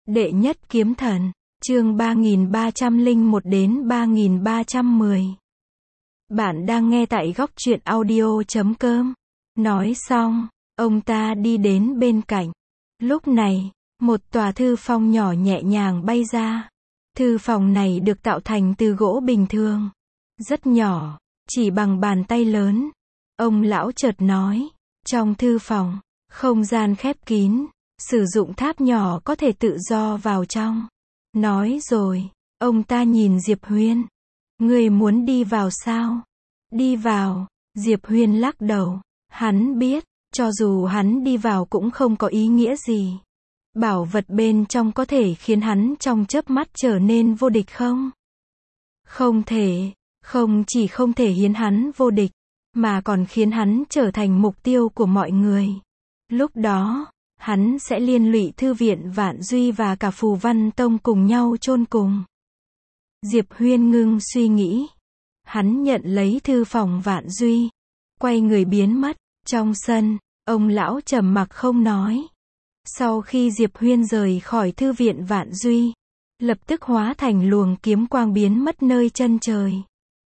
Đệ nhất kiếm thần, chương 3301 đến 3310. Bạn đang nghe tại góc truyện audio.com. Nói xong, ông ta đi đến bên cạnh. Lúc này, một tòa thư phòng nhỏ nhẹ nhàng bay ra. Thư phòng này được tạo thành từ gỗ bình thường, rất nhỏ, chỉ bằng bàn tay lớn. Ông lão chợt nói, trong thư phòng, không gian khép kín, sử dụng tháp nhỏ có thể tự do vào trong. Nói rồi, ông ta nhìn Diệp Huyên. Ngươi muốn đi vào sao? Đi vào, Diệp Huyên lắc đầu. Hắn biết, cho dù hắn đi vào cũng không có ý nghĩa gì. Bảo vật bên trong có thể khiến hắn trong chớp mắt trở nên vô địch không? Không thể, không chỉ không thể khiến hắn vô địch, mà còn khiến hắn trở thành mục tiêu của mọi người. Lúc đó, hắn sẽ liên lụy Thư viện Vạn Duy và cả Phù Văn Tông cùng nhau chôn cùng. Diệp Huyên ngưng suy nghĩ. Hắn nhận lấy thư phòng Vạn Duy, quay người biến mất. Trong sân, ông lão trầm mặc không nói. Sau khi Diệp Huyên rời khỏi Thư viện Vạn Duy, lập tức hóa thành luồng kiếm quang biến mất nơi chân trời.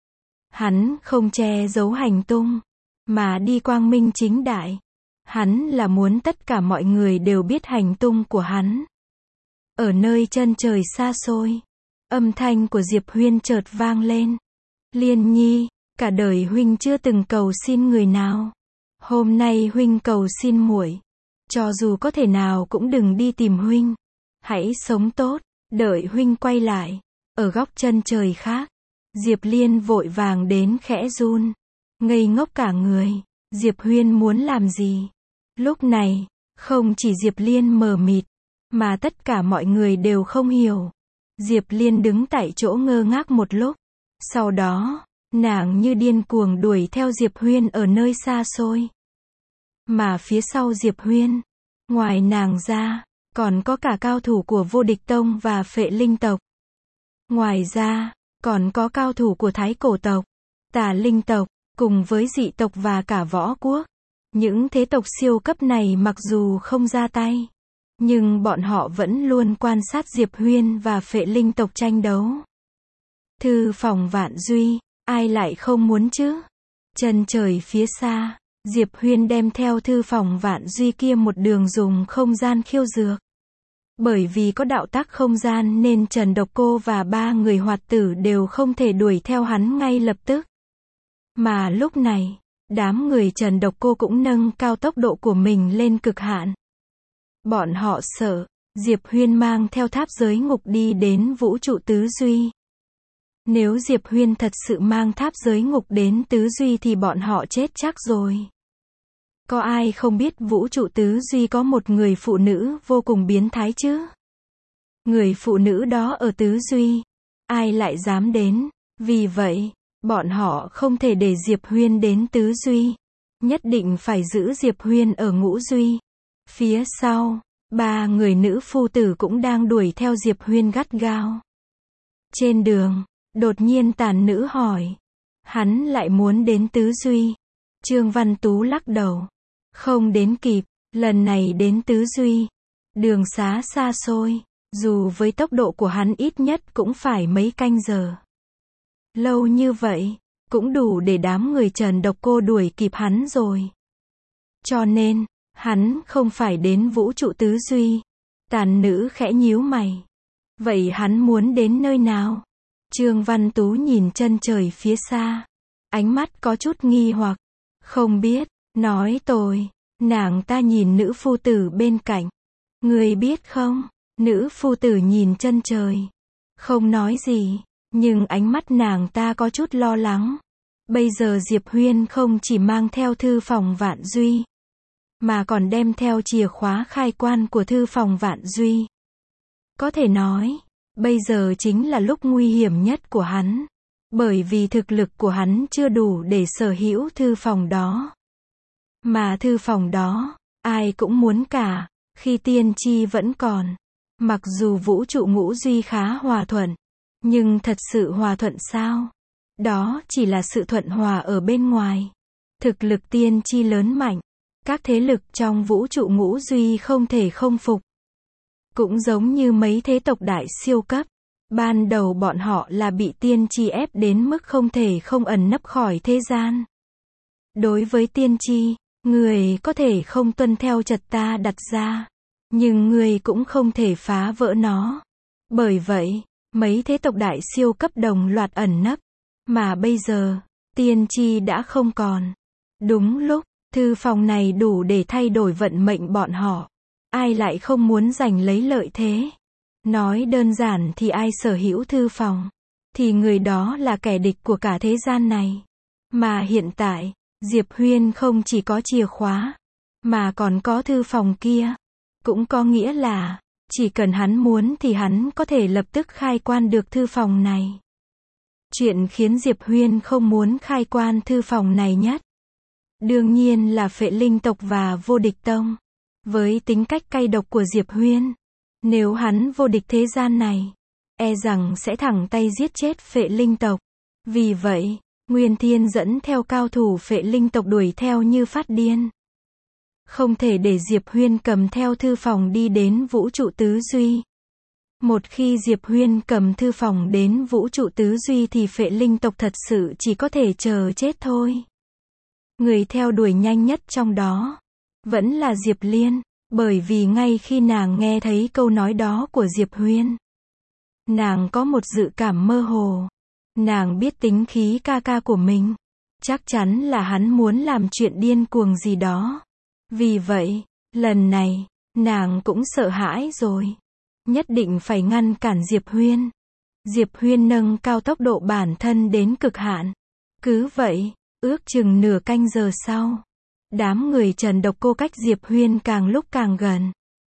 Hắn không che giấu hành tung, mà đi quang minh chính đại. Hắn là muốn tất cả mọi người đều biết hành tung của hắn. Ở nơi chân trời xa xôi, âm thanh của Diệp Huyên chợt vang lên. Liên Nhi, cả đời huynh chưa từng cầu xin người nào. Hôm nay huynh cầu xin muội, cho dù có thể nào cũng đừng đi tìm huynh. Hãy sống tốt, đợi huynh quay lại. Ở góc chân trời khác, Diệp Liên vội vàng đến khẽ run, ngây ngốc cả người. Diệp Huyên muốn làm gì? Lúc này, không chỉ Diệp Liên mờ mịt, mà tất cả mọi người đều không hiểu. Diệp Liên đứng tại chỗ ngơ ngác một lúc. Sau đó, nàng như điên cuồng đuổi theo Diệp Huyên ở nơi xa xôi. Mà phía sau Diệp Huyên, ngoài nàng ra, còn có cả cao thủ của Vô Địch Tông và Phệ Linh tộc. Ngoài ra, còn có cao thủ của Thái Cổ tộc, Tà Linh tộc, cùng với dị tộc và cả võ quốc. Những thế tộc siêu cấp này mặc dù không ra tay, nhưng bọn họ vẫn luôn quan sát Diệp Huyên và Phệ Linh tộc tranh đấu. Thư phòng Vạn Duy, ai lại không muốn chứ? Chân trời phía xa, Diệp Huyên đem theo thư phòng Vạn Duy kia một đường dùng không gian khiêu dược. Bởi vì có đạo tắc không gian nên Trần Độc Cô và 3 người hoạt tử đều không thể đuổi theo hắn ngay lập tức. Mà lúc này, đám người Trần Độc Cô cũng nâng cao tốc độ của mình lên cực hạn. Bọn họ sợ, Diệp Huyên mang theo tháp giới ngục đi đến vũ trụ tứ duy. Nếu Diệp Huyên thật sự mang tháp giới ngục đến tứ duy thì bọn họ chết chắc rồi. Có ai không biết vũ trụ tứ duy có một người phụ nữ vô cùng biến thái chứ? Người phụ nữ đó ở tứ duy, ai lại dám đến? Vì vậy, bọn họ không thể để Diệp Huyên đến tứ duy. Nhất định phải giữ Diệp Huyên ở ngũ duy. Phía sau, 3 người nữ phu tử cũng đang đuổi theo Diệp Huyên gắt gao. Trên đường, đột nhiên Tàn Nữ hỏi. Hắn lại muốn đến tứ duy. Trương Văn Tú lắc đầu. Không đến kịp, lần này đến tứ duy. Đường xá xa xôi, dù với tốc độ của hắn ít nhất cũng phải mấy canh giờ. Lâu như vậy, cũng đủ để đám người Trần Độc Cô đuổi kịp hắn rồi. Cho nên, hắn không phải đến vũ trụ tứ duy. Tàn Nữ khẽ nhíu mày. Vậy hắn muốn đến nơi nào? Trương Văn Tú nhìn chân trời phía xa, ánh mắt có chút nghi hoặc. Không biết, nói tôi. Nàng ta nhìn nữ phu tử bên cạnh. Người biết không? Nữ phu tử nhìn chân trời, không nói gì, nhưng ánh mắt nàng ta có chút lo lắng. Bây giờ Diệp Huyên không chỉ mang theo thư phòng Vạn Duy, mà còn đem theo chìa khóa khai quan của thư phòng Vạn Duy. Có thể nói, bây giờ chính là lúc nguy hiểm nhất của hắn. Bởi vì thực lực của hắn chưa đủ để sở hữu thư phòng đó. Mà thư phòng đó, ai cũng muốn cả, khi tiên tri vẫn còn. Mặc dù vũ trụ ngũ duy khá hòa thuận, nhưng thật sự hòa thuận sao? Đó chỉ là sự thuận hòa ở bên ngoài. Thực lực tiên tri lớn mạnh, các thế lực trong vũ trụ ngũ duy không thể không phục. Cũng giống như mấy thế tộc đại siêu cấp. Ban đầu bọn họ là bị tiên tri ép đến mức không thể không ẩn nấp khỏi thế gian. Đối với tiên tri, người có thể không tuân theo trật ta đặt ra, nhưng người cũng không thể phá vỡ nó. Bởi vậy, mấy thế tộc đại siêu cấp đồng loạt ẩn nấp. Mà bây giờ, tiên tri đã không còn. Đúng lúc, thư phòng này đủ để thay đổi vận mệnh bọn họ. Ai lại không muốn giành lấy lợi thế? Nói đơn giản thì ai sở hữu thư phòng, thì người đó là kẻ địch của cả thế gian này. Mà hiện tại, Diệp Huyên không chỉ có chìa khóa, mà còn có thư phòng kia. Cũng có nghĩa là, chỉ cần hắn muốn thì hắn có thể lập tức khai quan được thư phòng này. Chuyện khiến Diệp Huyên không muốn khai quan thư phòng này nhất, đương nhiên là Phệ Linh tộc và Vô Địch tông. Với tính cách cay độc của Diệp Huyên, nếu hắn vô địch thế gian này, e rằng sẽ thẳng tay giết chết Phệ Linh tộc. Vì vậy, Nguyên Thiên dẫn theo cao thủ Phệ Linh tộc đuổi theo như phát điên. Không thể để Diệp Huyên cầm theo thư phòng đi đến vũ trụ tứ duy. Một khi Diệp Huyên cầm thư phòng đến vũ trụ tứ duy thì Phệ Linh tộc thật sự chỉ có thể chờ chết thôi. Người theo đuổi nhanh nhất trong đó vẫn là Diệp Liên, bởi vì ngay khi nàng nghe thấy câu nói đó của Diệp Huyên, nàng có một dự cảm mơ hồ. Nàng biết tính khí ca ca của mình, chắc chắn là hắn muốn làm chuyện điên cuồng gì đó. Vì vậy, lần này, nàng cũng sợ hãi rồi. Nhất định phải ngăn cản Diệp Huyên. Diệp Huyên nâng cao tốc độ bản thân đến cực hạn. Cứ vậy, ước chừng nửa canh giờ sau, đám người Trần Độc Cô cách Diệp Huyên càng lúc càng gần.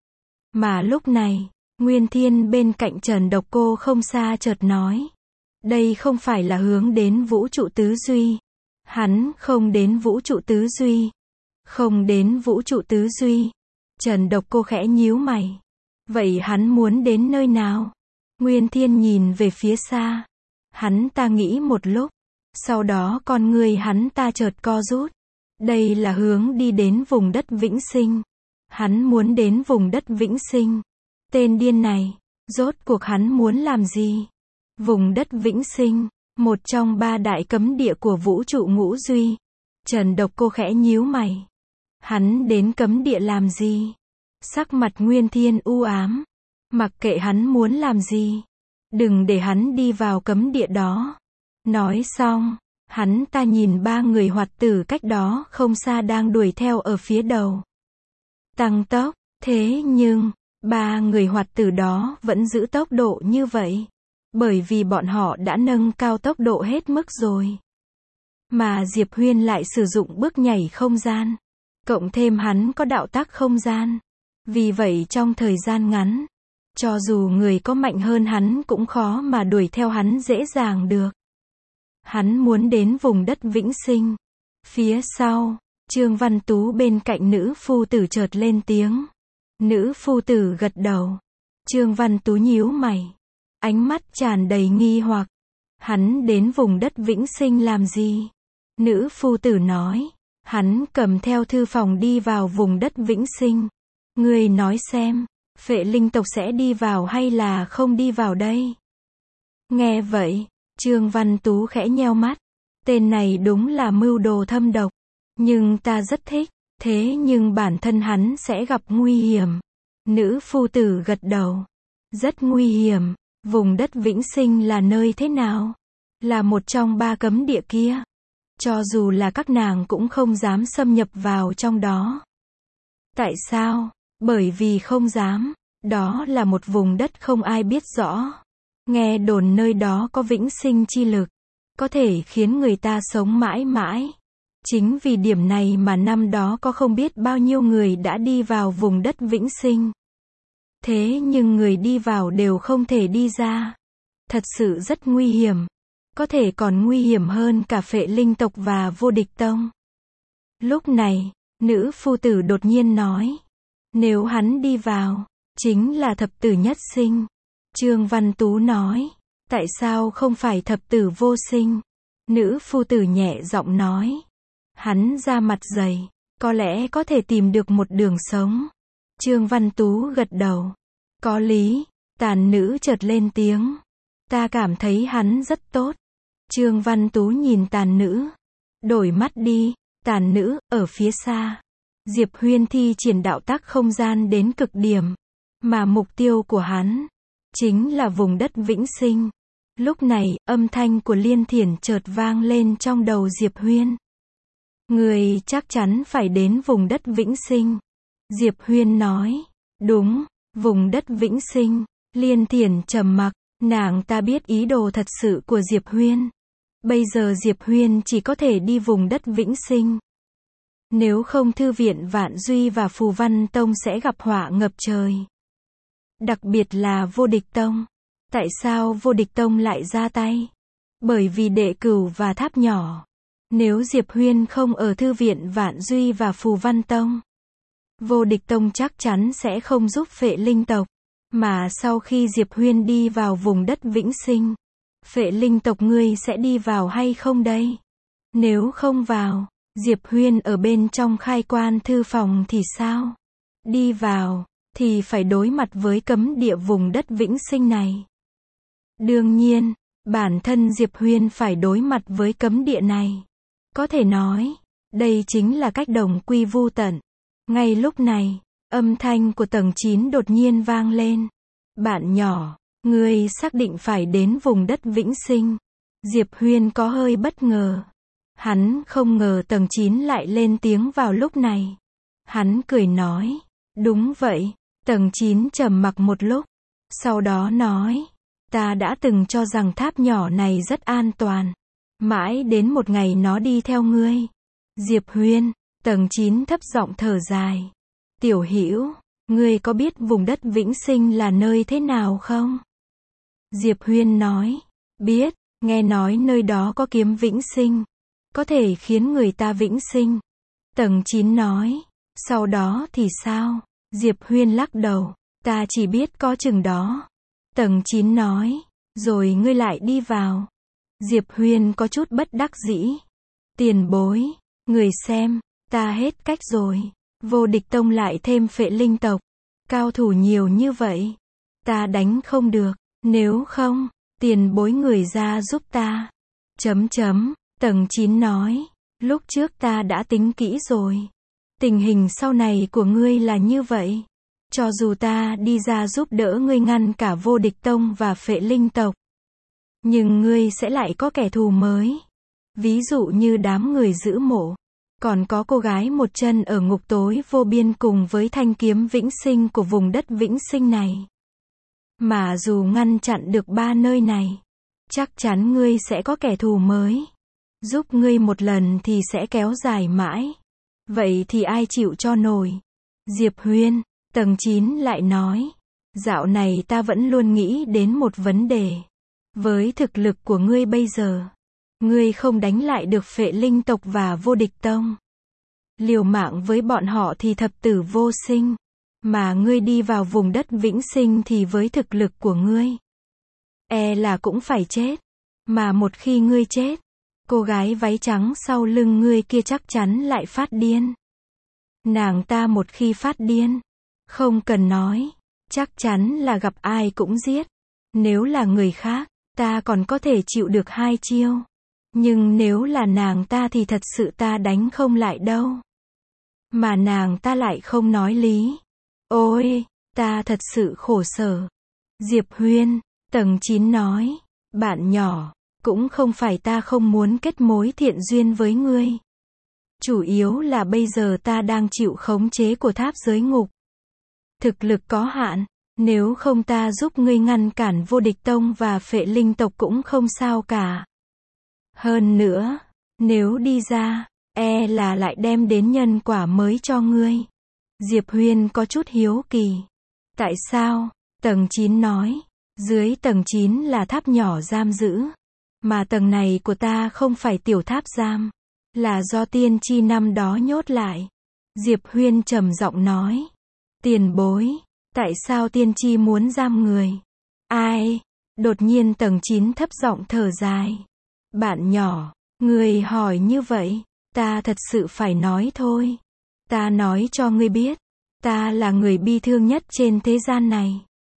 Mà lúc này, Nguyên Thiên bên cạnh Trần Độc Cô không xa chợt nói. Đây không phải là hướng đến vũ trụ tứ duy. Hắn không đến vũ trụ tứ duy. Không đến vũ trụ tứ duy. Trần Độc Cô khẽ nhíu mày. Vậy hắn muốn đến nơi nào? Nguyên Thiên nhìn về phía xa. Hắn ta nghĩ một lúc. Sau đó con người hắn ta chợt co rút. Đây là hướng đi đến vùng đất vĩnh sinh. Hắn muốn đến vùng đất vĩnh sinh. Tên điên này, rốt cuộc hắn muốn làm gì? Vùng đất vĩnh sinh, một trong 3 đại cấm địa của vũ trụ ngũ duy. Trần Độc Cô khẽ nhíu mày. Hắn đến cấm địa làm gì? Sắc mặt Nguyên Thiên u ám. Mặc kệ hắn muốn làm gì, đừng để hắn đi vào cấm địa đó. Nói xong, hắn ta nhìn 3 người hoạt tử cách đó không xa đang đuổi theo ở phía đầu. Tăng tốc, thế nhưng, 3 người hoạt tử đó vẫn giữ tốc độ như vậy. Bởi vì bọn họ đã nâng cao tốc độ hết mức rồi. Mà Diệp Huyên lại sử dụng bước nhảy không gian. Cộng thêm hắn có đạo tắc không gian. Vì vậy trong thời gian ngắn, cho dù người có mạnh hơn hắn cũng khó mà đuổi theo hắn dễ dàng được. Hắn muốn đến vùng đất vĩnh sinh. Phía sau, Trương Văn Tú bên cạnh nữ phu tử chợt lên tiếng. Nữ phu tử gật đầu. Trương Văn Tú nhíu mày. Ánh mắt tràn đầy nghi hoặc. Hắn đến vùng đất vĩnh sinh làm gì? Nữ phu tử nói. Hắn cầm theo thư phòng đi vào vùng đất vĩnh sinh. Ngươi nói xem, Phệ Linh tộc sẽ đi vào hay là không đi vào đây? Nghe vậy, Trương Văn Tú khẽ nheo mắt. Tên này đúng là mưu đồ thâm độc. Nhưng ta rất thích. Thế nhưng bản thân hắn sẽ gặp nguy hiểm. Nữ phu tử gật đầu. Rất nguy hiểm. Vùng đất vĩnh sinh là nơi thế nào? Là một trong 3 cấm địa kia. Cho dù là các nàng cũng không dám xâm nhập vào trong đó. Tại sao? Bởi vì không dám. Đó là một vùng đất không ai biết rõ. Nghe đồn nơi đó có vĩnh sinh chi lực. Có thể khiến người ta sống mãi mãi. Chính vì điểm này mà năm đó có không biết bao nhiêu người đã đi vào vùng đất vĩnh sinh. Thế nhưng người đi vào đều không thể đi ra. Thật sự rất nguy hiểm. Có thể còn nguy hiểm hơn cả Phệ Linh tộc và Vô Địch tông. Lúc này, nữ phu tử đột nhiên nói. Nếu hắn đi vào, chính là thập tử nhất sinh. Trương Văn Tú nói. Tại sao không phải thập tử vô sinh? Nữ phu tử nhẹ giọng nói. Hắn ra mặt dày, có lẽ có thể tìm được một đường sống. Trương Văn Tú gật đầu. Có lý, Tàn Nữ chợt lên tiếng. Ta cảm thấy hắn rất tốt. Trương Văn Tú nhìn Tàn Nữ. Đổi mắt đi, Tàn Nữ, ở phía xa. Diệp Huyên thi triển đạo tắc không gian đến cực điểm. Mà mục tiêu của hắn, chính là vùng đất vĩnh sinh. Lúc này, âm thanh của Liên Thiển chợt vang lên trong đầu Diệp Huyên. Người chắc chắn phải đến vùng đất vĩnh sinh. Diệp Huyên nói. Đúng, vùng đất vĩnh sinh. Liên Thiển trầm mặc, nàng ta biết ý đồ thật sự của Diệp Huyên. Bây giờ Diệp Huyên chỉ có thể đi vùng đất vĩnh sinh. Nếu không Thư viện Vạn Duy và Phù Văn Tông sẽ gặp họa ngập trời. Đặc biệt là Vô Địch Tông. Tại sao Vô Địch Tông lại ra tay? Bởi vì Đệ Cửu và Tháp Nhỏ. Nếu Diệp Huyên không ở Thư viện Vạn Duy và Phù Văn Tông, Vô Địch Tông chắc chắn sẽ không giúp Phệ Linh tộc. Mà sau khi Diệp Huyên đi vào vùng đất vĩnh sinh, Phệ Linh tộc ngươi sẽ đi vào hay không đây? Nếu không vào, Diệp Huyên ở bên trong khai quan thư phòng thì sao? Đi vào, thì phải đối mặt với cấm địa vùng đất vĩnh sinh này. Đương nhiên, bản thân Diệp Huyên phải đối mặt với cấm địa này. Có thể nói, đây chính là cách đồng quy vu tận. Ngay lúc này, âm thanh của tầng 9 đột nhiên vang lên. Bạn nhỏ, ngươi xác định phải đến vùng đất vĩnh sinh. Diệp Huyên có hơi bất ngờ. Hắn không ngờ tầng 9 lại lên tiếng vào lúc này. Hắn cười nói. Đúng vậy. Tầng 9 trầm mặc một lúc. Sau đó nói. Ta đã từng cho rằng tháp nhỏ này rất an toàn. Mãi đến một ngày nó đi theo ngươi. Diệp Huyên, tầng 9 thấp giọng thở dài. Tiểu Hữu, ngươi có biết vùng đất vĩnh sinh là nơi thế nào không? Diệp Huyên nói. Biết, nghe nói nơi đó có kiếm vĩnh sinh. Có thể khiến người ta vĩnh sinh. Tầng 9 nói. Sau đó thì sao? Diệp Huyên lắc đầu. Ta chỉ biết có chừng đó. Tầng 9 nói. Rồi ngươi lại đi vào. Diệp Huyên có chút bất đắc dĩ. Tiền bối, người xem, ta hết cách rồi. Vô Địch Tông lại thêm Phệ Linh tộc. Cao thủ nhiều như vậy. Ta đánh không được. Nếu không, tiền bối người ra giúp ta. Tầng 9 nói. Lúc trước ta đã tính kỹ rồi. Tình hình sau này của ngươi là như vậy. Cho dù ta đi ra giúp đỡ ngươi ngăn cả Vô Địch Tông và Phệ Linh tộc, nhưng ngươi sẽ lại có kẻ thù mới. Ví dụ như đám người giữ mộ. Còn có cô gái một chân ở ngục tối vô biên cùng với thanh kiếm vĩnh sinh của vùng đất vĩnh sinh này. Mà dù ngăn chặn được ba nơi này, chắc chắn ngươi sẽ có kẻ thù mới. Giúp ngươi một lần thì sẽ kéo dài mãi. Vậy thì ai chịu cho nổi? Diệp Huyên, tầng 9 lại nói. Dạo này ta vẫn luôn nghĩ đến một vấn đề. Với thực lực của ngươi bây giờ, ngươi không đánh lại được Phệ Linh tộc và Vô Địch Tông. Liều mạng với bọn họ thì thập tử vô sinh. Mà ngươi đi vào vùng đất vĩnh sinh thì với thực lực của ngươi, e là cũng phải chết. Mà một khi ngươi chết, cô gái váy trắng sau lưng ngươi kia chắc chắn lại phát điên. Nàng ta một khi phát điên, không cần nói, chắc chắn là gặp ai cũng giết. Nếu là người khác, ta còn có thể chịu được 2 chiêu. Nhưng nếu là nàng ta thì thật sự ta đánh không lại đâu. Mà nàng ta lại không nói lý. Ôi, ta thật sự khổ sở. Diệp Huyên, tầng 9 nói. Bạn nhỏ, cũng không phải ta không muốn kết mối thiện duyên với ngươi. Chủ yếu là bây giờ ta đang chịu khống chế của tháp giới ngục. Thực lực có hạn, nếu không ta giúp ngươi ngăn cản Vô Địch Tông và Phệ Linh tộc cũng không sao cả. Hơn nữa, nếu đi ra, e là lại đem đến nhân quả mới cho ngươi. Diệp Huyên có chút hiếu kỳ. Tại sao? Tầng 9 nói. Dưới tầng 9 là tháp nhỏ giam giữ. Mà tầng này của ta không phải tiểu tháp giam. Là do tiên tri năm đó nhốt lại. Diệp Huyên trầm giọng nói. Tiền bối. Tại sao tiên tri muốn giam người? Ai? Đột nhiên tầng 9 thấp giọng thở dài. Bạn nhỏ, người hỏi như vậy, ta thật sự phải nói thôi. Ta nói cho ngươi biết, ta là người bi thương nhất trên thế gian này.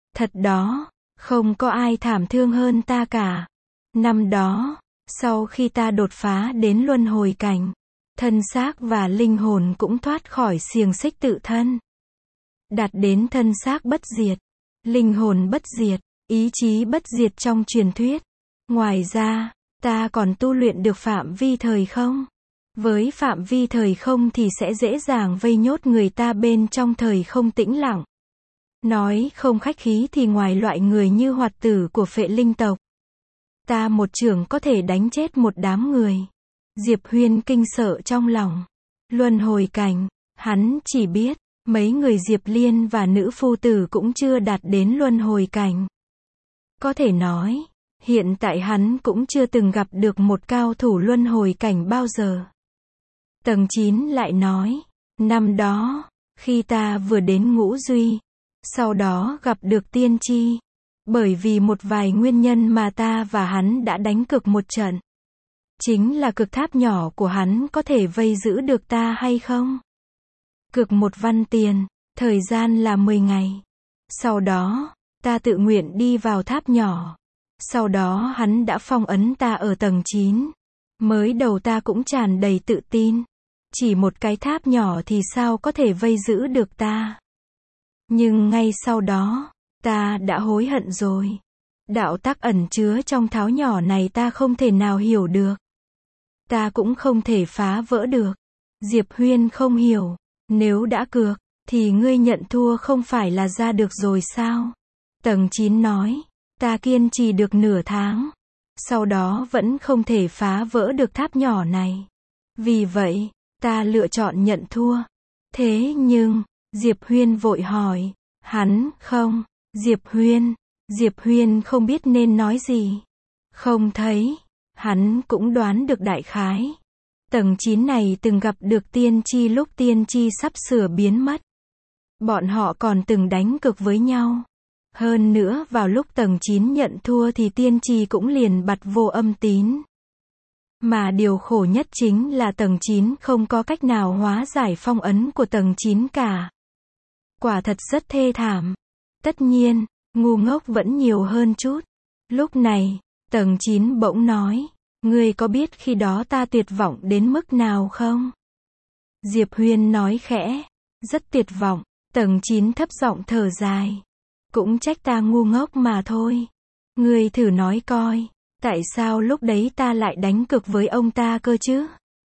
Thật đó, không có ai thảm thương hơn ta cả. Năm đó, sau khi ta đột phá đến luân hồi cảnh, thân xác và linh hồn cũng thoát khỏi xiềng xích tự thân. Đạt đến thân xác bất diệt, linh hồn bất diệt, ý chí bất diệt trong truyền thuyết. Ngoài ra, ta còn tu luyện được phạm vi thời không. Với phạm vi thời không thì sẽ dễ dàng vây nhốt người ta bên trong thời không tĩnh lặng. Nói không khách khí thì ngoài loại người như hoạt tử của phệ linh tộc, ta một chưởng có thể đánh chết một đám người. Diệp Huyên kinh sợ trong lòng. Luân hồi cảnh, hắn chỉ biết, mấy người Diệp Liên và nữ phu tử cũng chưa đạt đến luân hồi cảnh. Có thể nói, hiện tại hắn cũng chưa từng gặp được một cao thủ luân hồi cảnh bao giờ. Tầng 9 lại nói, năm đó, khi ta vừa đến Ngũ Duy, sau đó gặp được tiên tri. Bởi vì một vài nguyên nhân mà ta và hắn đã đánh cược một trận. Chính là cực tháp nhỏ của hắn có thể vây giữ được ta hay không? Cược một văn tiền, thời gian là 10 ngày. Sau đó, ta tự nguyện đi vào tháp nhỏ. Sau đó hắn đã phong ấn ta ở tầng 9. Mới đầu ta cũng tràn đầy tự tin. Chỉ một cái tháp nhỏ thì sao có thể vây giữ được ta? Nhưng ngay sau đó, ta đã hối hận rồi. Đạo tắc ẩn chứa trong tháo nhỏ này ta không thể nào hiểu được. Ta cũng không thể phá vỡ được. Diệp Huyên không hiểu. Nếu đã cược, thì ngươi nhận thua không phải là ra được rồi sao? Tầng 9 nói, ta kiên trì được nửa tháng. Sau đó vẫn không thể phá vỡ được tháp nhỏ này. Vì vậy, ta lựa chọn nhận thua. Thế nhưng, Diệp Huyên vội hỏi, hắn không? Diệp Huyên không biết nên nói gì. Không thấy, hắn cũng đoán được đại khái. Tầng 9 này từng gặp được tiên tri lúc tiên tri sắp sửa biến mất. Bọn họ còn từng đánh cược với nhau. Hơn nữa vào lúc tầng 9 nhận thua thì tiên tri cũng liền bặt vô âm tín. Mà điều khổ nhất chính là tầng 9 không có cách nào hóa giải phong ấn của tầng 9 cả. Quả thật rất thê thảm. Tất nhiên, ngu ngốc vẫn nhiều hơn chút. Lúc này, tầng 9 bỗng nói, ngươi có biết khi đó ta tuyệt vọng đến mức nào không? Diệp Huyên nói khẽ, rất tuyệt vọng. Tầng 9 thấp giọng thở dài. Cũng trách ta ngu ngốc mà thôi. Ngươi thử nói coi, tại sao lúc đấy ta lại đánh cược với ông ta cơ chứ?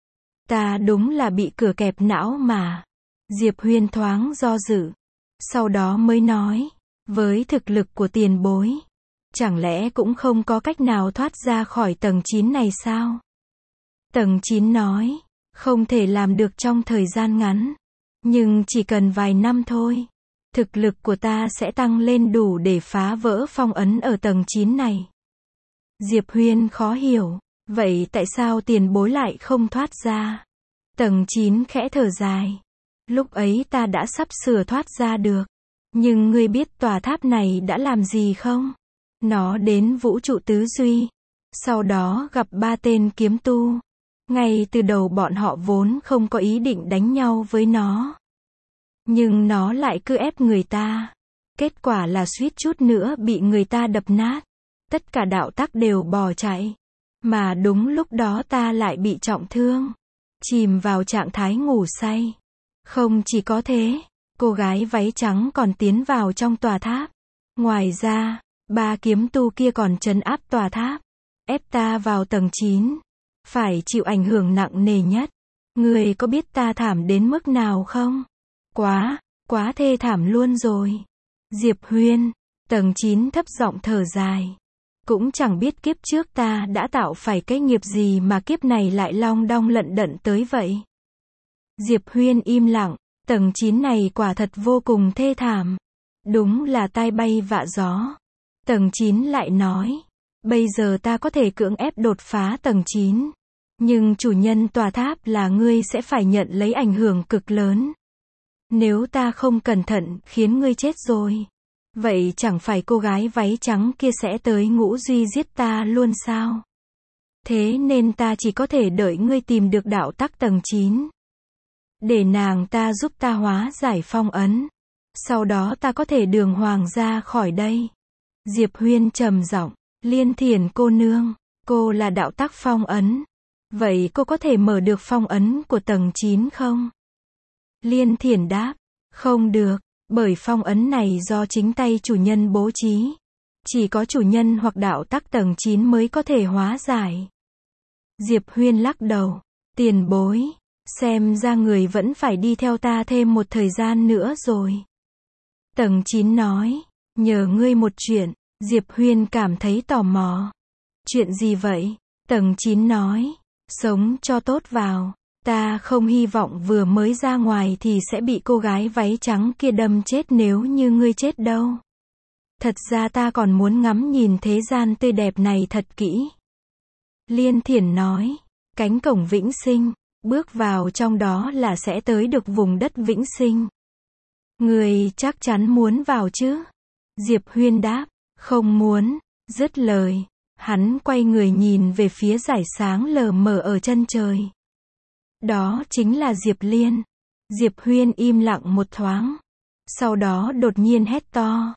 Ta đúng là bị cửa kẹp não mà. Diệp Huyên thoáng do dự. Sau đó mới nói, với thực lực của tiền bối, chẳng lẽ cũng không có cách nào thoát ra khỏi tầng 9 này sao? Tầng 9 nói, không thể làm được trong thời gian ngắn. Nhưng chỉ cần vài năm thôi, thực lực của ta sẽ tăng lên đủ để phá vỡ phong ấn ở tầng 9 này. Diệp Huyên khó hiểu, vậy tại sao tiền bối lại không thoát ra? Tầng 9 khẽ thở dài. Lúc ấy ta đã sắp sửa thoát ra được. Nhưng ngươi biết tòa tháp này đã làm gì không? Nó đến vũ trụ tứ duy. Sau đó gặp 3 tên kiếm tu. Ngay từ đầu bọn họ vốn không có ý định đánh nhau với nó. Nhưng nó lại cứ ép người ta. Kết quả là suýt chút nữa bị người ta đập nát. Tất cả đạo tắc đều bỏ chạy. Mà đúng lúc đó ta lại bị trọng thương. Chìm vào trạng thái ngủ say. Không chỉ có thế, cô gái váy trắng còn tiến vào trong tòa tháp. Ngoài ra, 3 kiếm tu kia còn trấn áp tòa tháp. Ép ta vào tầng 9. Phải chịu ảnh hưởng nặng nề nhất. Ngươi có biết ta thảm đến mức nào không? Quá thê thảm luôn rồi. Diệp Huyên, tầng 9 thấp giọng thở dài. Cũng chẳng biết kiếp trước ta đã tạo phải cái nghiệp gì mà kiếp này lại long đong lận đận tới vậy. Diệp Huyên im lặng, tầng 9 này quả thật vô cùng thê thảm. Đúng là tai bay vạ gió. Tầng 9 lại nói, bây giờ ta có thể cưỡng ép đột phá tầng 9. Nhưng chủ nhân tòa tháp là ngươi sẽ phải nhận lấy ảnh hưởng cực lớn. Nếu ta không cẩn thận khiến ngươi chết rồi, vậy chẳng phải cô gái váy trắng kia sẽ tới Ngũ Duy giết ta luôn sao? Thế nên ta chỉ có thể đợi ngươi tìm được đạo tắc tầng 9. Để nàng ta giúp ta hóa giải phong ấn. Sau đó ta có thể đường hoàng ra khỏi đây. Diệp Huyên trầm giọng, Liên Thiển cô nương, cô là đạo tắc phong ấn. Vậy cô có thể mở được phong ấn của tầng 9 không? Liên Thiển đáp, không được, bởi phong ấn này do chính tay chủ nhân bố trí. Chỉ có chủ nhân hoặc đạo tắc tầng 9 mới có thể hóa giải. Diệp Huyên lắc đầu, tiền bối, xem ra người vẫn phải đi theo ta thêm một thời gian nữa rồi. Tầng 9 nói, nhờ ngươi một chuyện. Diệp Huyên cảm thấy tò mò. Chuyện gì vậy? Tầng 9 nói, sống cho tốt vào. Ta không hy vọng vừa mới ra ngoài thì sẽ bị cô gái váy trắng kia đâm chết nếu như ngươi chết đâu. Thật ra ta còn muốn ngắm nhìn thế gian tươi đẹp này thật kỹ. Liên Thiển nói, cánh cổng vĩnh sinh, bước vào trong đó là sẽ tới được vùng đất vĩnh sinh. Ngươi chắc chắn muốn vào chứ? Diệp Huyên đáp, không muốn. Dứt lời, hắn quay người nhìn về phía dải sáng lờ mờ ở chân trời. Đó chính là Diệp Liên. Diệp Huyên im lặng một thoáng. Sau đó đột nhiên hét to.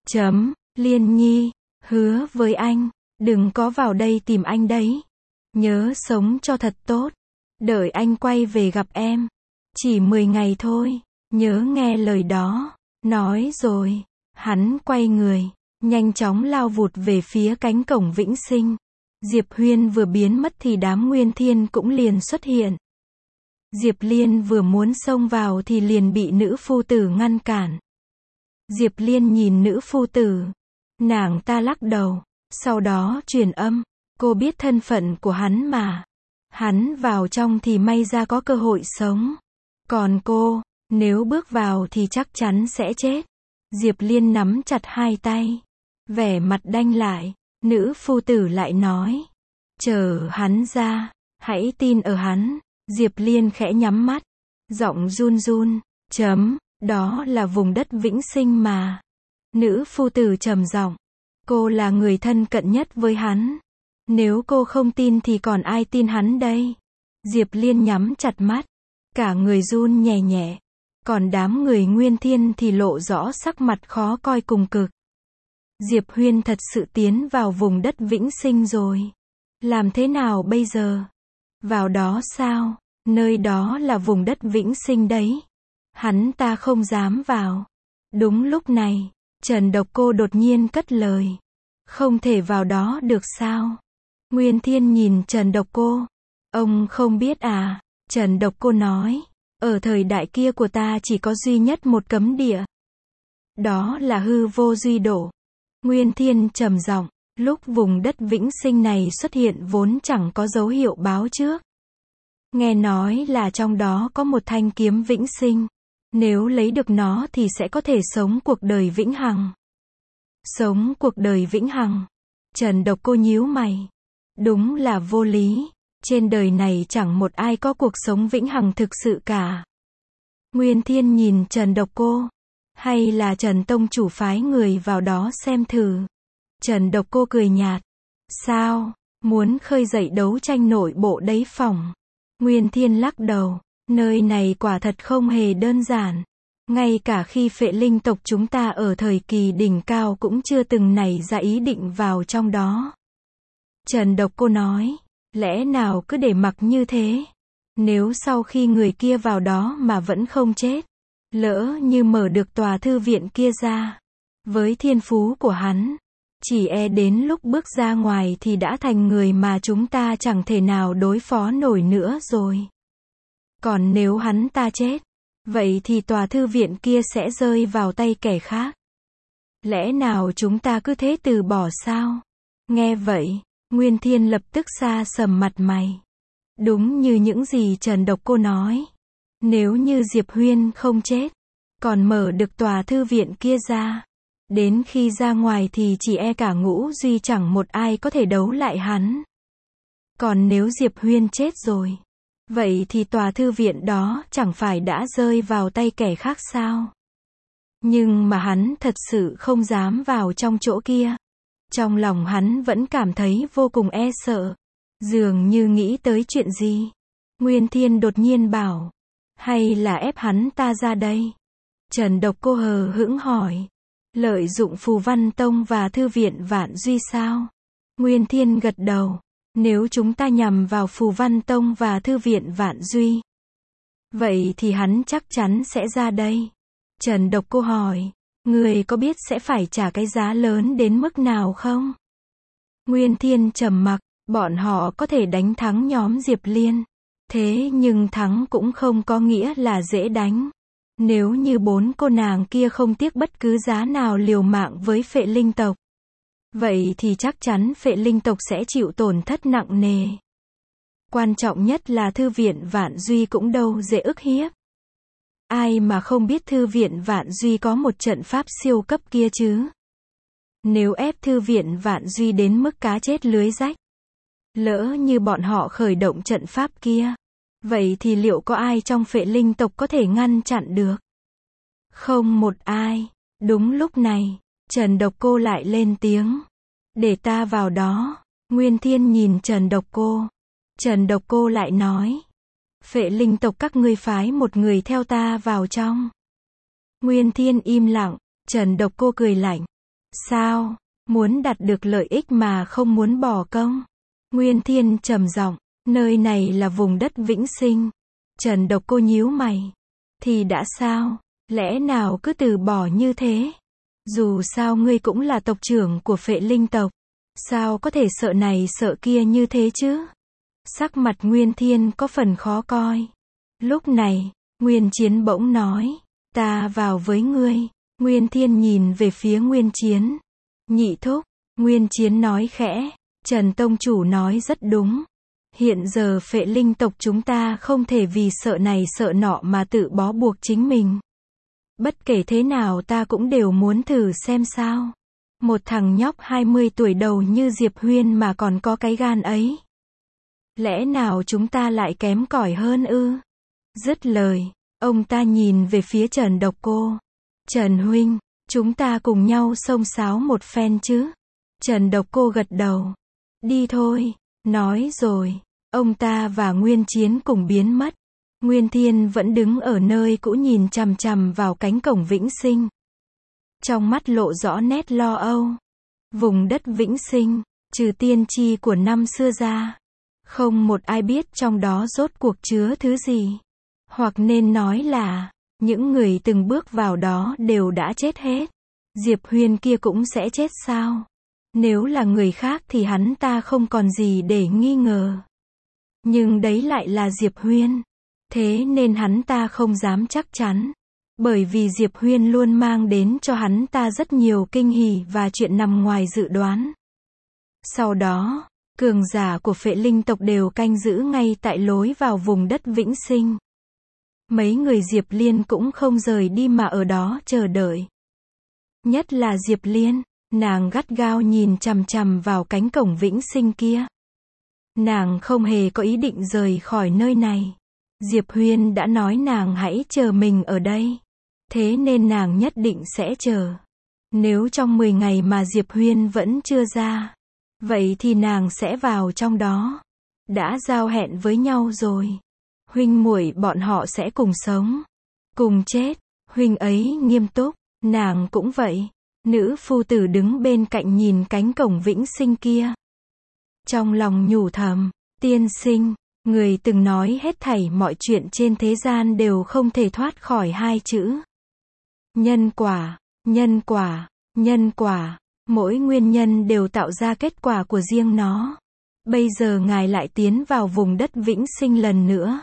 Liên Nhi, hứa với anh, đừng có vào đây tìm anh đấy. Nhớ sống cho thật tốt. Đợi anh quay về gặp em. Chỉ 10 ngày thôi, nhớ nghe lời đó. Nói rồi, hắn quay người, nhanh chóng lao vụt về phía cánh cổng vĩnh sinh. Diệp Huyên vừa biến mất thì đám Nguyên Thiên cũng liền xuất hiện. Diệp Liên vừa muốn xông vào thì liền bị nữ phu tử ngăn cản. Diệp Liên nhìn nữ phu tử. Nàng ta lắc đầu, sau đó truyền âm, cô biết thân phận của hắn mà. Hắn vào trong thì may ra có cơ hội sống. Còn cô, nếu bước vào thì chắc chắn sẽ chết. Diệp Liên nắm chặt hai tay. Vẻ mặt đanh lại, nữ phu tử lại nói. Chờ hắn ra, hãy tin ở hắn. Diệp Liên khẽ nhắm mắt. Giọng run run, đó là vùng đất vĩnh sinh mà. Nữ phu tử trầm giọng. Cô là người thân cận nhất với hắn. Nếu cô không tin thì còn ai tin hắn đây? Diệp Liên nhắm chặt mắt. Cả người run nhẹ nhẹ. Còn đám người Nguyên Thiên thì lộ rõ sắc mặt khó coi cùng cực. Diệp Huyên thật sự tiến vào vùng đất vĩnh sinh rồi. Làm thế nào bây giờ? Vào đó sao? Nơi đó là vùng đất vĩnh sinh đấy. Hắn ta không dám vào. Đúng lúc này, Trần Độc Cô đột nhiên cất lời. Không thể vào đó được sao? Nguyên Thiên nhìn Trần Độc Cô. Ông không biết à? Trần Độc Cô nói. Ở thời đại kia của ta chỉ có duy nhất một cấm địa. Đó là hư vô duy độ. Nguyên Thiên trầm giọng. Lúc vùng đất vĩnh sinh này xuất hiện vốn chẳng có dấu hiệu báo trước. Nghe nói là trong đó có một thanh kiếm vĩnh sinh. Nếu lấy được nó thì sẽ có thể sống cuộc đời vĩnh hằng. Sống cuộc đời vĩnh hằng. Trần Độc Cô nhíu mày. Đúng là vô lý. Trên đời này chẳng một ai có cuộc sống vĩnh hằng thực sự cả. Nguyên Thiên nhìn Trần Độc Cô. Hay là Trần Tông chủ phái người vào đó xem thử. Trần Độc Cô cười nhạt. Sao? Muốn khơi dậy đấu tranh nội bộ đấy phỏng. Nguyên Thiên lắc đầu. Nơi này quả thật không hề đơn giản. Ngay cả khi Phệ Linh tộc chúng ta ở thời kỳ đỉnh cao cũng chưa từng nảy ra ý định vào trong đó. Trần Độc Cô nói. Lẽ nào cứ để mặc như thế? Nếu sau khi người kia vào đó mà vẫn không chết, lỡ như mở được tòa thư viện kia ra, với thiên phú của hắn, chỉ e đến lúc bước ra ngoài thì đã thành người mà chúng ta chẳng thể nào đối phó nổi nữa rồi. Còn nếu hắn ta chết, vậy thì tòa thư viện kia sẽ rơi vào tay kẻ khác. Lẽ nào chúng ta cứ thế từ bỏ sao? Nghe vậy, Nguyên Thiên lập tức xa sầm mặt mày. Đúng như những gì Trần Độc Cô nói. Nếu như Diệp Huyên không chết, còn mở được tòa thư viện kia ra, đến khi ra ngoài thì chỉ e cả Ngũ Duy chẳng một ai có thể đấu lại hắn. Còn nếu Diệp Huyên chết rồi, vậy thì tòa thư viện đó chẳng phải đã rơi vào tay kẻ khác sao? Nhưng mà hắn thật sự không dám vào trong chỗ kia. Trong lòng hắn vẫn cảm thấy vô cùng e sợ. Dường như nghĩ tới chuyện gì. Nguyên Thiên đột nhiên bảo. Hay là ép hắn ta ra đây. Trần Độc Cô hờ hững hỏi. Lợi dụng Phù Văn Tông và Thư viện Vạn Duy sao? Nguyên Thiên gật đầu. Nếu chúng ta nhằm vào Phù Văn Tông và Thư viện Vạn Duy, vậy thì hắn chắc chắn sẽ ra đây. Trần Độc Cô hỏi. Người có biết sẽ phải trả cái giá lớn đến mức nào không? Nguyên Thiên trầm mặc. Bọn họ có thể đánh thắng nhóm Diệp Liên. Thế nhưng thắng cũng không có nghĩa là dễ đánh. Nếu như 4 cô nàng kia không tiếc bất cứ giá nào liều mạng với Phệ Linh tộc, vậy thì chắc chắn Phệ Linh tộc sẽ chịu tổn thất nặng nề. Quan trọng nhất là Thư viện Vạn Duy cũng đâu dễ ức hiếp. Ai mà không biết Thư viện Vạn Duy có một trận pháp siêu cấp kia chứ? Nếu ép Thư viện Vạn Duy đến mức cá chết lưới rách, lỡ như bọn họ khởi động trận pháp kia, vậy thì liệu có ai trong Phệ Linh tộc có thể ngăn chặn được? Không một ai. Đúng lúc này, Trần Độc Cô lại lên tiếng. Để ta vào đó. Nguyên Thiên nhìn Trần Độc Cô. Trần Độc Cô lại nói. Phệ Linh tộc các ngươi phái một người theo ta vào trong. Nguyên Thiên im lặng. Trần Độc Cô cười lạnh. Sao? Muốn đạt được lợi ích mà không muốn bỏ công? Nguyên Thiên trầm giọng. Nơi này là vùng đất vĩnh sinh. Trần Độc Cô nhíu mày. Thì đã sao? Lẽ nào cứ từ bỏ như thế? Dù sao ngươi cũng là tộc trưởng của Phệ Linh tộc. Sao có thể sợ này sợ kia như thế chứ? Sắc mặt Nguyên Thiên có phần khó coi. Lúc này, Nguyên Chiến bỗng nói. Ta vào với ngươi. Nguyên Thiên nhìn về phía Nguyên Chiến. Nhị thúc. Nguyên Chiến nói khẽ. Trần Tông Chủ nói rất đúng. Hiện giờ Phệ Linh tộc chúng ta không thể vì sợ này sợ nọ mà tự bó buộc chính mình. Bất kể thế nào ta cũng đều muốn thử xem sao. Một thằng nhóc 20 tuổi đầu như Diệp Huyên mà còn có cái gan ấy. Lẽ nào chúng ta lại kém cỏi hơn ư? Dứt lời, ông ta nhìn về phía Trần Độc Cô. Trần huynh, chúng ta cùng nhau xông xáo một phen chứ? Trần Độc Cô gật đầu. Đi thôi. Nói rồi, ông ta và Nguyên Chiến cùng biến mất. Nguyên Thiên vẫn đứng ở nơi cũ nhìn chằm chằm vào cánh cổng vĩnh sinh. Trong mắt lộ rõ nét lo âu. Vùng đất vĩnh sinh, trừ tiên tri của năm xưa ra, không một ai biết trong đó rốt cuộc chứa thứ gì. Hoặc nên nói là, những người từng bước vào đó đều đã chết hết. Diệp Huyên kia cũng sẽ chết sao? Nếu là người khác thì hắn ta không còn gì để nghi ngờ. Nhưng đấy lại là Diệp Huyên. Thế nên hắn ta không dám chắc chắn. Bởi vì Diệp Huyên luôn mang đến cho hắn ta rất nhiều kinh hỉ và chuyện nằm ngoài dự đoán. Sau đó, cường giả của Phệ Linh tộc đều canh giữ ngay tại lối vào vùng đất vĩnh sinh. Mấy người Diệp Liên cũng không rời đi mà ở đó chờ đợi. Nhất là Diệp Liên, nàng gắt gao nhìn chằm chằm vào cánh cổng vĩnh sinh kia. Nàng không hề có ý định rời khỏi nơi này. Diệp Huyên đã nói nàng hãy chờ mình ở đây. Thế nên nàng nhất định sẽ chờ. Nếu trong 10 ngày mà Diệp Huyên vẫn chưa ra, vậy thì nàng sẽ vào trong đó. Đã giao hẹn với nhau rồi. Huynh muội bọn họ sẽ cùng sống, cùng chết. Huynh ấy nghiêm túc, nàng cũng vậy. Nữ phu tử đứng bên cạnh nhìn cánh cổng vĩnh sinh kia. Trong lòng nhủ thầm, tiên sinh, người từng nói hết thảy mọi chuyện trên thế gian đều không thể thoát khỏi hai chữ. Nhân quả, nhân quả, nhân quả. Mỗi nguyên nhân đều tạo ra kết quả của riêng nó. Bây giờ ngài lại tiến vào vùng đất vĩnh sinh lần nữa.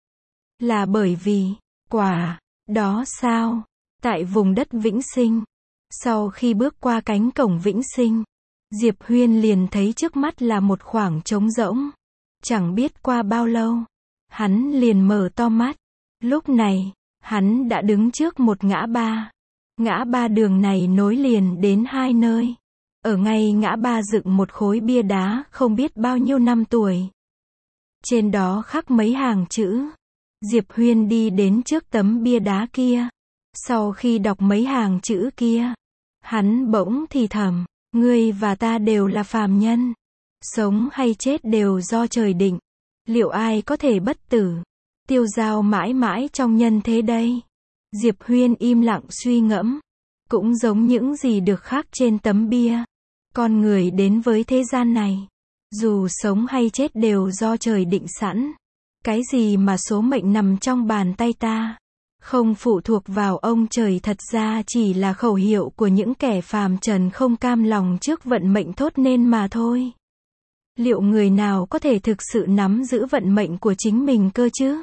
Là bởi vì, quả, đó sao? Tại vùng đất vĩnh sinh. Sau khi bước qua cánh cổng vĩnh sinh, Diệp Huyên liền thấy trước mắt là một khoảng trống rỗng. Chẳng biết qua bao lâu, hắn liền mở to mắt. Lúc này, hắn đã đứng trước một ngã ba. Ngã ba đường này nối liền đến hai nơi. Ở ngay ngã ba dựng một khối bia đá không biết bao nhiêu năm tuổi. Trên đó khắc mấy hàng chữ. Diệp Huyên đi đến trước tấm bia đá kia. Sau khi đọc mấy hàng chữ kia, hắn bỗng thì thầm, ngươi và ta đều là phàm nhân. Sống hay chết đều do trời định. Liệu ai có thể bất tử, tiêu dao mãi mãi trong nhân thế đây? Diệp Huyên im lặng suy ngẫm. Cũng giống những gì được khắc trên tấm bia. Con người đến với thế gian này, dù sống hay chết đều do trời định sẵn. Cái gì mà số mệnh nằm trong bàn tay ta, không phụ thuộc vào ông trời, thật ra chỉ là khẩu hiệu của những kẻ phàm trần không cam lòng trước vận mệnh thốt nên mà thôi. Liệu người nào có thể thực sự nắm giữ vận mệnh của chính mình cơ chứ?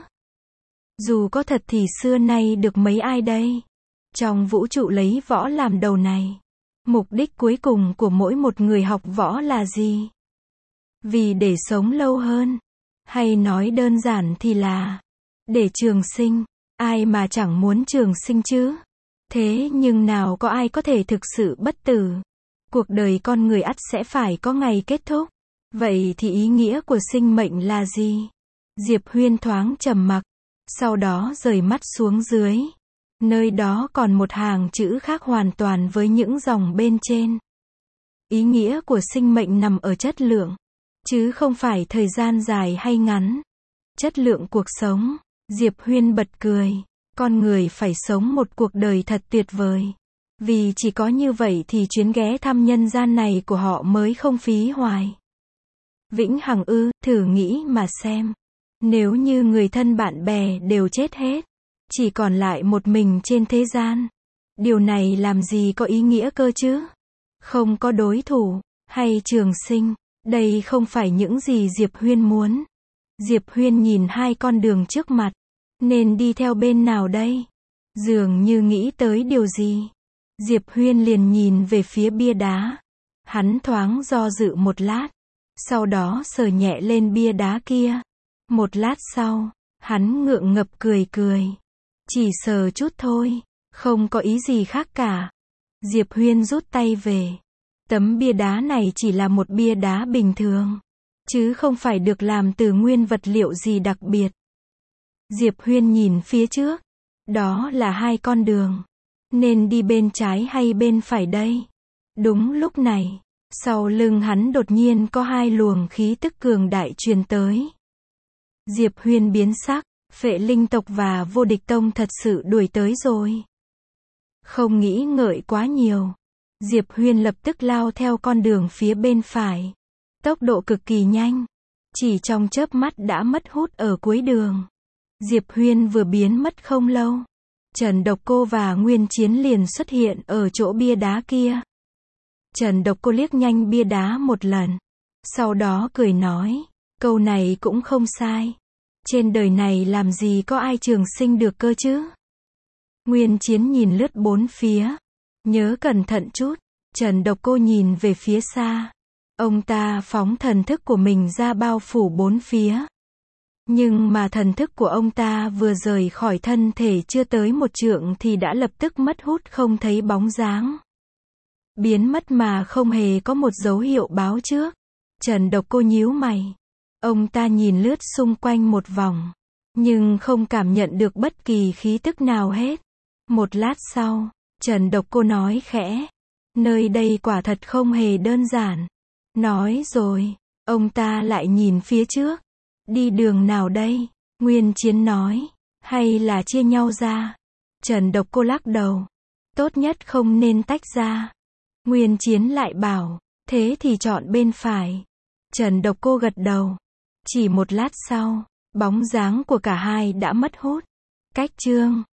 Dù có thật thì xưa nay được mấy ai đây? Trong vũ trụ lấy võ làm đầu này, mục đích cuối cùng của mỗi một người học võ là gì? Vì để sống lâu hơn, hay nói đơn giản thì là để trường sinh. Ai mà chẳng muốn trường sinh chứ? Thế nhưng nào có ai có thể thực sự bất tử? Cuộc đời con người ắt sẽ phải có ngày kết thúc. Vậy thì ý nghĩa của sinh mệnh là gì? Diệp Huyên thoáng trầm mặc, sau đó rời mắt xuống dưới. Nơi đó còn một hàng chữ khác hoàn toàn với những dòng bên trên. Ý nghĩa của sinh mệnh nằm ở chất lượng, chứ không phải thời gian dài hay ngắn. Chất lượng cuộc sống. Diệp Huyên bật cười. Con người phải sống một cuộc đời thật tuyệt vời. Vì chỉ có như vậy thì chuyến ghé thăm nhân gian này của họ mới không phí hoài. Vĩnh hằng ư? Thử nghĩ mà xem. Nếu như người thân bạn bè đều chết hết, chỉ còn lại một mình trên thế gian, điều này làm gì có ý nghĩa cơ chứ? Không có đối thủ, hay trường sinh, đây không phải những gì Diệp Huyên muốn. Diệp Huyên nhìn hai con đường trước mặt, nên đi theo bên nào đây? Dường như nghĩ tới điều gì, Diệp Huyên liền nhìn về phía bia đá. Hắn thoáng do dự một lát, sau đó sờ nhẹ lên bia đá kia. Một lát sau, hắn ngượng ngập cười cười. Chỉ sờ chút thôi, không có ý gì khác cả. Diệp Huyên rút tay về. Tấm bia đá này chỉ là một bia đá bình thường, chứ không phải được làm từ nguyên vật liệu gì đặc biệt. Diệp Huyên nhìn phía trước. Đó là hai con đường. Nên đi bên trái hay bên phải đây? Đúng lúc này, sau lưng hắn đột nhiên có hai luồng khí tức cường đại truyền tới. Diệp Huyên biến sắc. Phệ Linh tộc và Vô Địch tông thật sự đuổi tới rồi. Không nghĩ ngợi quá nhiều, Diệp Huyên lập tức lao theo con đường phía bên phải. Tốc độ cực kỳ nhanh, chỉ trong chớp mắt đã mất hút ở cuối đường. Diệp Huyên vừa biến mất không lâu, Trần Độc Cô và Nguyên Chiến liền xuất hiện ở chỗ bia đá kia. Trần Độc Cô liếc nhanh bia đá một lần, sau đó cười nói, câu này cũng không sai. Trên đời này làm gì có ai trường sinh được cơ chứ? Nguyên Chiến nhìn lướt bốn phía. Nhớ cẩn thận chút. Trần Độc Cô nhìn về phía xa. Ông ta phóng thần thức của mình ra bao phủ bốn phía. Nhưng mà thần thức của ông ta vừa rời khỏi thân thể chưa tới một trượng thì đã lập tức mất hút không thấy bóng dáng. Biến mất mà không hề có một dấu hiệu báo trước. Trần Độc Cô nhíu mày. Ông ta nhìn lướt xung quanh một vòng, nhưng không cảm nhận được bất kỳ khí tức nào hết. Một lát sau, Trần Độc Cô nói khẽ, nơi đây quả thật không hề đơn giản. Nói rồi, ông ta lại nhìn phía trước. Đi đường nào đây? Nguyên Chiến nói, hay là chia nhau ra? Trần Độc Cô lắc đầu, tốt nhất không nên tách ra. Nguyên Chiến lại bảo, thế thì chọn bên phải. Trần Độc Cô gật đầu. Chỉ một lát sau, bóng dáng của cả hai đã mất hút. Cách chương